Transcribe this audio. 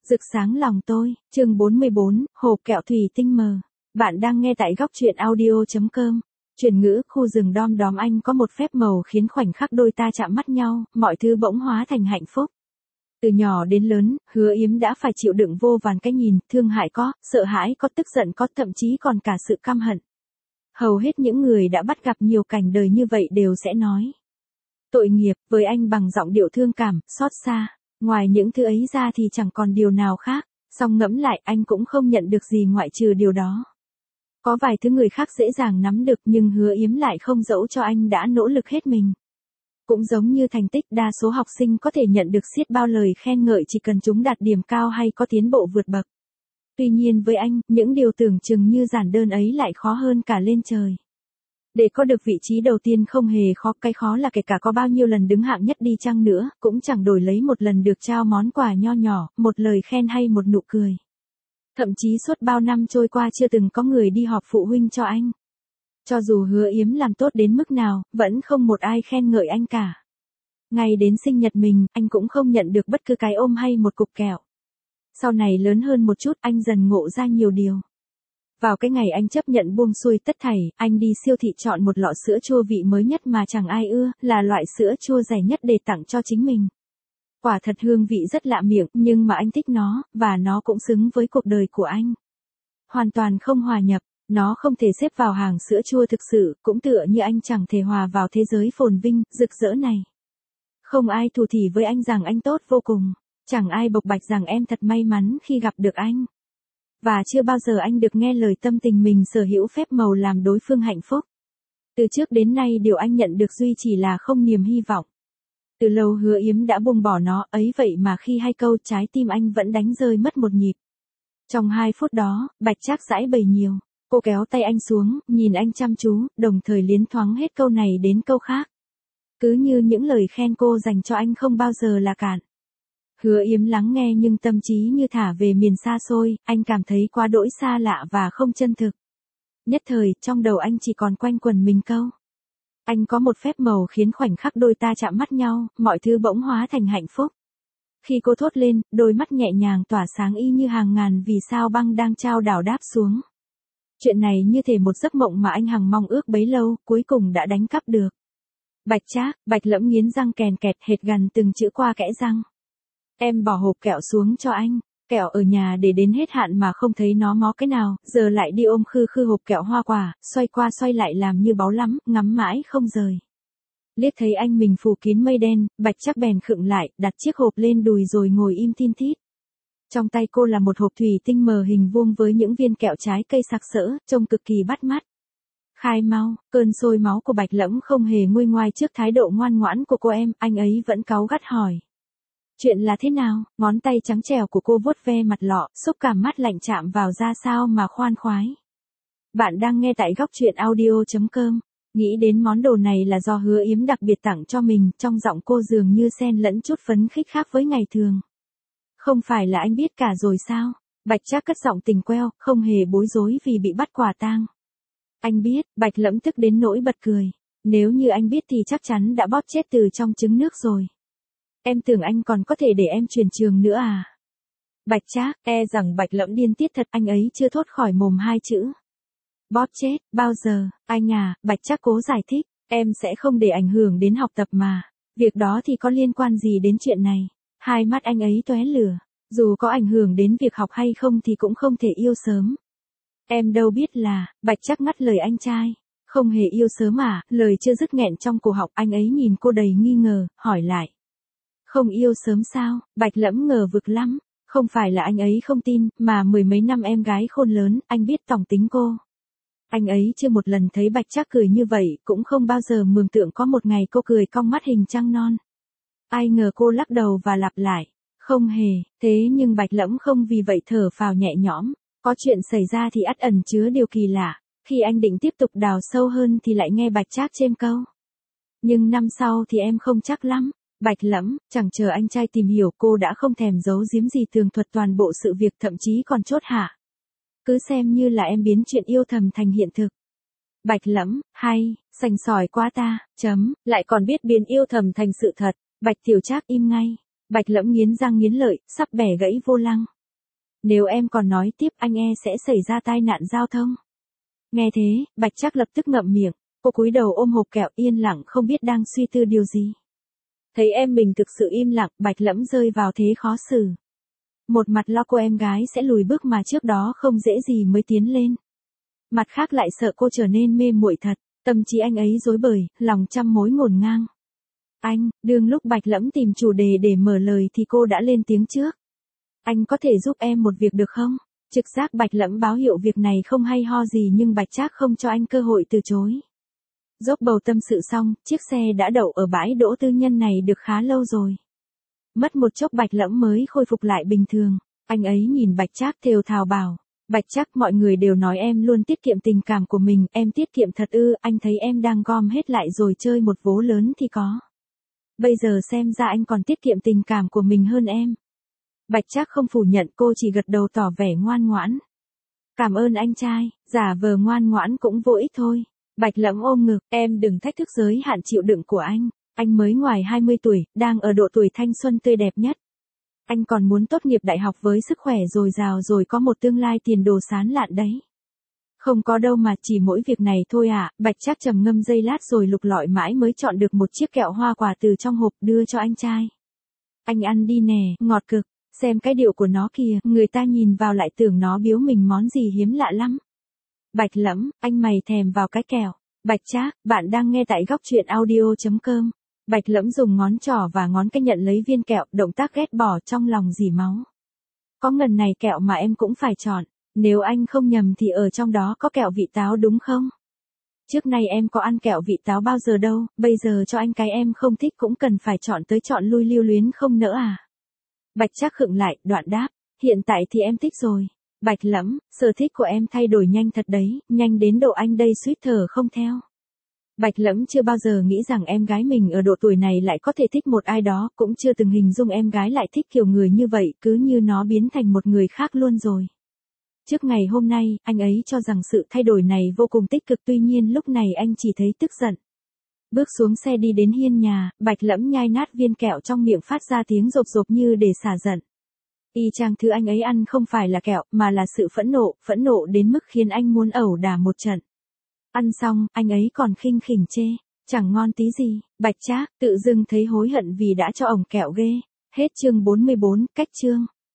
Rực sáng lòng tôi, chương 44, hộp kẹo thủy tinh mờ. Bạn đang nghe tại góc truyện audio.com. Chuyển ngữ, khu rừng đom đóm anh có một phép màu khiến khoảnh khắc đôi ta chạm mắt nhau, mọi thứ bỗng hóa thành hạnh phúc. Từ nhỏ đến lớn, Hứa Yếm đã phải chịu đựng vô vàn cái nhìn, thương hại có, sợ hãi có, tức giận có, thậm chí còn cả sự căm hận. Hầu hết những người đã bắt gặp nhiều cảnh đời như vậy đều sẽ nói tội nghiệp với anh bằng giọng điệu thương cảm, xót xa. Ngoài những thứ ấy ra thì chẳng còn điều nào khác, song ngẫm lại anh cũng không nhận được gì ngoại trừ điều đó. Có vài thứ người khác dễ dàng nắm được nhưng Hứa Yếm lại không dẫu cho anh đã nỗ lực hết mình. Cũng giống như thành tích đa số học sinh có thể nhận được xiết bao lời khen ngợi chỉ cần chúng đạt điểm cao hay có tiến bộ vượt bậc. Tuy nhiên với anh, những điều tưởng chừng như giản đơn ấy lại khó hơn cả lên trời. Để có được vị trí đầu tiên không hề khó, cái khó là kể cả có bao nhiêu lần đứng hạng nhất đi chăng nữa, cũng chẳng đổi lấy một lần được trao món quà nho nhỏ, một lời khen hay một nụ cười. Thậm chí suốt bao năm trôi qua chưa từng có người đi họp phụ huynh cho anh. Cho dù Hứa Yếm làm tốt đến mức nào, vẫn không một ai khen ngợi anh cả. Ngay đến sinh nhật mình, anh cũng không nhận được bất cứ cái ôm hay một cục kẹo. Sau này lớn hơn một chút, anh dần ngộ ra nhiều điều. Vào cái ngày anh chấp nhận buông xuôi tất thảy, anh đi siêu thị chọn một lọ sữa chua vị mới nhất mà chẳng ai ưa, là loại sữa chua rẻ nhất để tặng cho chính mình. Quả thật hương vị rất lạ miệng, nhưng mà anh thích nó, và nó cũng xứng với cuộc đời của anh. Hoàn toàn không hòa nhập, nó không thể xếp vào hàng sữa chua thực sự, cũng tựa như anh chẳng thể hòa vào thế giới phồn vinh, rực rỡ này. Không ai thủ thỉ với anh rằng anh tốt vô cùng, chẳng ai bộc bạch rằng em thật may mắn khi gặp được anh. Và chưa bao giờ anh được nghe lời tâm tình mình sở hữu phép màu làm đối phương hạnh phúc. Từ trước đến nay điều anh nhận được duy chỉ là không niềm hy vọng. Từ lâu Hứa Yếm đã buông bỏ nó, ấy vậy mà khi hay câu trái tim anh vẫn đánh rơi mất một nhịp. Trong 2 phút đó, Bạch Trác giãi bày nhiều. Cô kéo tay anh xuống, nhìn anh chăm chú, đồng thời liến thoáng hết câu này đến câu khác. Cứ như những lời khen cô dành cho anh không bao giờ là cạn. Hứa Yếm lắng nghe nhưng tâm trí như thả về miền xa xôi, anh cảm thấy quá đỗi xa lạ và không chân thực. Nhất thời, trong đầu anh chỉ còn quanh quẩn mình câu. Anh có một phép màu khiến khoảnh khắc đôi ta chạm mắt nhau, mọi thứ bỗng hóa thành hạnh phúc. Khi cô thốt lên, đôi mắt nhẹ nhàng tỏa sáng y như hàng ngàn vì sao băng đang trao đảo đáp xuống. Chuyện này như thể một giấc mộng mà anh hằng mong ước bấy lâu, cuối cùng đã đánh cắp được. Bạch Trác, Bạch Lẫm nghiến răng kèn kẹt hệt gằn từng chữ qua kẽ răng. Em bỏ hộp kẹo xuống cho anh, kẹo ở nhà để đến hết hạn mà không thấy nó mó cái nào, giờ lại đi ôm khư khư hộp kẹo hoa quả, xoay qua xoay lại làm như báu lắm, ngắm mãi không rời. Liếc thấy anh mình phủ kín mây đen, Bạch Trác bèn khựng lại, đặt chiếc hộp lên đùi rồi ngồi im thin thít. Trong tay cô là một hộp thủy tinh mờ hình vuông với những viên kẹo trái cây sặc sỡ, trông cực kỳ bắt mắt. Khai mau, cơn sôi máu của Bạch Lẫm không hề nguôi ngoai trước thái độ ngoan ngoãn của cô em, anh ấy vẫn cáu gắt hỏi. Chuyện là thế nào? Ngón tay trắng trẻo của cô vuốt ve mặt lọ, xúc cảm mát lạnh chạm vào ra sao mà khoan khoái. Bạn đang nghe tại góc truyện audio.com. Nghĩ đến món đồ này là do Hứa Yếm đặc biệt tặng cho mình, trong giọng cô dường như xen lẫn chút phấn khích khác với ngày thường. Không phải là anh biết cả rồi sao? Bạch Trác cất giọng tình queo, không hề bối rối vì bị bắt quả tang. Anh biết, Bạch Lẫm tức đến nỗi bật cười. Nếu như anh biết thì chắc chắn đã bóp chết từ trong trứng nước rồi. Em tưởng anh còn có thể để em chuyển trường nữa à? Bạch Trác, rằng Bạch Lẫm điên tiết thật, anh ấy chưa thốt khỏi mồm 2 chữ. Bóp chết, bao giờ, anh à, Bạch Trác cố giải thích, em sẽ không để ảnh hưởng đến học tập mà. Việc đó thì có liên quan gì đến chuyện này? Hai mắt anh ấy tóe lửa, dù có ảnh hưởng đến việc học hay không thì cũng không thể yêu sớm. Em đâu biết là, Bạch Trác ngắt lời anh trai. Không hề yêu sớm à, lời chưa dứt nghẹn trong cổ họng, anh ấy nhìn cô đầy nghi ngờ, hỏi lại. Không yêu sớm sao? Bạch Lẫm ngờ vực lắm. Không phải là anh ấy không tin, mà 10 mấy năm em gái khôn lớn, anh biết tòng tính cô. Anh ấy chưa một lần thấy Bạch Trác cười như vậy, cũng không bao giờ mường tượng có một ngày cô cười cong mắt hình trăng non. Ai ngờ cô lắc đầu và lặp lại. Không hề, thế nhưng Bạch Lẫm không vì vậy thở phào nhẹ nhõm. Có chuyện xảy ra thì ắt ẩn chứa điều kỳ lạ. Khi anh định tiếp tục đào sâu hơn thì lại nghe Bạch Trác chêm câu. Nhưng năm sau thì em không chắc lắm. Bạch Lẫm, chẳng chờ anh trai tìm hiểu cô đã không thèm giấu giếm gì tường thuật toàn bộ sự việc, thậm chí còn chốt hạ. Cứ xem như là em biến chuyện yêu thầm thành hiện thực. Bạch Lẫm, hay, sành sỏi quá ta, lại còn biết biến yêu thầm thành sự thật. Bạch Tiểu Trác im ngay. Bạch Lẫm nghiến răng nghiến lợi, sắp bẻ gãy vô lăng. Nếu em còn nói tiếp anh e sẽ xảy ra tai nạn giao thông. Nghe thế, Bạch Trác lập tức ngậm miệng, cô cúi đầu ôm hộp kẹo yên lặng không biết đang suy tư điều gì. Thấy em mình thực sự im lặng, Bạch Lẫm rơi vào thế khó xử. Một mặt lo cô em gái sẽ lùi bước mà trước đó không dễ gì mới tiến lên. Mặt khác lại sợ cô trở nên mê muội thật, tâm trí anh ấy rối bời, lòng trăm mối ngổn ngang. Anh, đương lúc Bạch Lẫm tìm chủ đề để mở lời thì cô đã lên tiếng trước. Anh có thể giúp em một việc được không? Trực giác Bạch Lẫm báo hiệu việc này không hay ho gì nhưng Bạch Trác không cho anh cơ hội từ chối. Dốc bầu tâm sự xong, chiếc xe đã đậu ở bãi đỗ tư nhân này được khá lâu rồi. Mất một chốc Bạch Lẫm mới khôi phục lại bình thường. Anh ấy nhìn Bạch Trác thều thào bảo. Bạch Trác, mọi người đều nói em luôn tiết kiệm tình cảm của mình, em tiết kiệm thật ư? Anh thấy em đang gom hết lại rồi chơi một vố lớn thì có. Bây giờ xem ra anh còn tiết kiệm tình cảm của mình hơn em. Bạch Trác không phủ nhận, cô chỉ gật đầu tỏ vẻ ngoan ngoãn. Cảm ơn anh trai, giả vờ ngoan ngoãn cũng vô ích thôi. Bạch Lẫm ôm ngực, em đừng thách thức giới hạn chịu đựng của anh mới ngoài 20 tuổi, đang ở độ tuổi thanh xuân tươi đẹp nhất. Anh còn muốn tốt nghiệp đại học với sức khỏe dồi dào rồi có một tương lai tiền đồ sáng lạn đấy. Không có đâu mà, chỉ mỗi việc này thôi à? Bạch Trác trầm ngâm giây lát rồi lục lọi mãi mới chọn được một chiếc kẹo hoa quả từ trong hộp đưa cho anh trai. Anh ăn đi nè, ngọt cực, xem cái điệu của nó kìa, người ta nhìn vào lại tưởng nó biếu mình món gì hiếm lạ lắm. Bạch Lẫm, anh mày thèm vào cái kẹo. Bạch Trác, bạn đang nghe tại góc truyện audio.com. Bạch Lẫm dùng ngón trỏ và ngón cái nhận lấy viên kẹo, động tác ghét bỏ trong lòng dỉ máu. Có ngần này kẹo mà em cũng phải chọn, nếu anh không nhầm thì ở trong đó có kẹo vị táo đúng không? Trước nay em có ăn kẹo vị táo bao giờ đâu, bây giờ cho anh cái em không thích cũng cần phải chọn tới chọn lui lưu luyến không nỡ à? Bạch Trác khựng lại, đoạn đáp, hiện tại thì em thích rồi. Bạch Lẫm, sở thích của em thay đổi nhanh thật đấy, nhanh đến độ anh đây suýt thở không theo. Bạch Lẫm chưa bao giờ nghĩ rằng em gái mình ở độ tuổi này lại có thể thích một ai đó, cũng chưa từng hình dung em gái lại thích kiểu người như vậy, cứ như nó biến thành một người khác luôn rồi. Trước ngày hôm nay, anh ấy cho rằng sự thay đổi này vô cùng tích cực, tuy nhiên lúc này anh chỉ thấy tức giận. Bước xuống xe đi đến hiên nhà, Bạch Lẫm nhai nát viên kẹo trong miệng phát ra tiếng rộp rộp như để xả giận. Y chang thứ anh ấy ăn không phải là kẹo, mà là sự phẫn nộ đến mức khiến anh muốn ẩu đả một trận. Ăn xong, anh ấy còn khinh khỉnh chê, chẳng ngon tí gì. Bạch Trác tự dưng thấy hối hận vì đã cho ổng kẹo ghê. Hết chương 44, cách chương.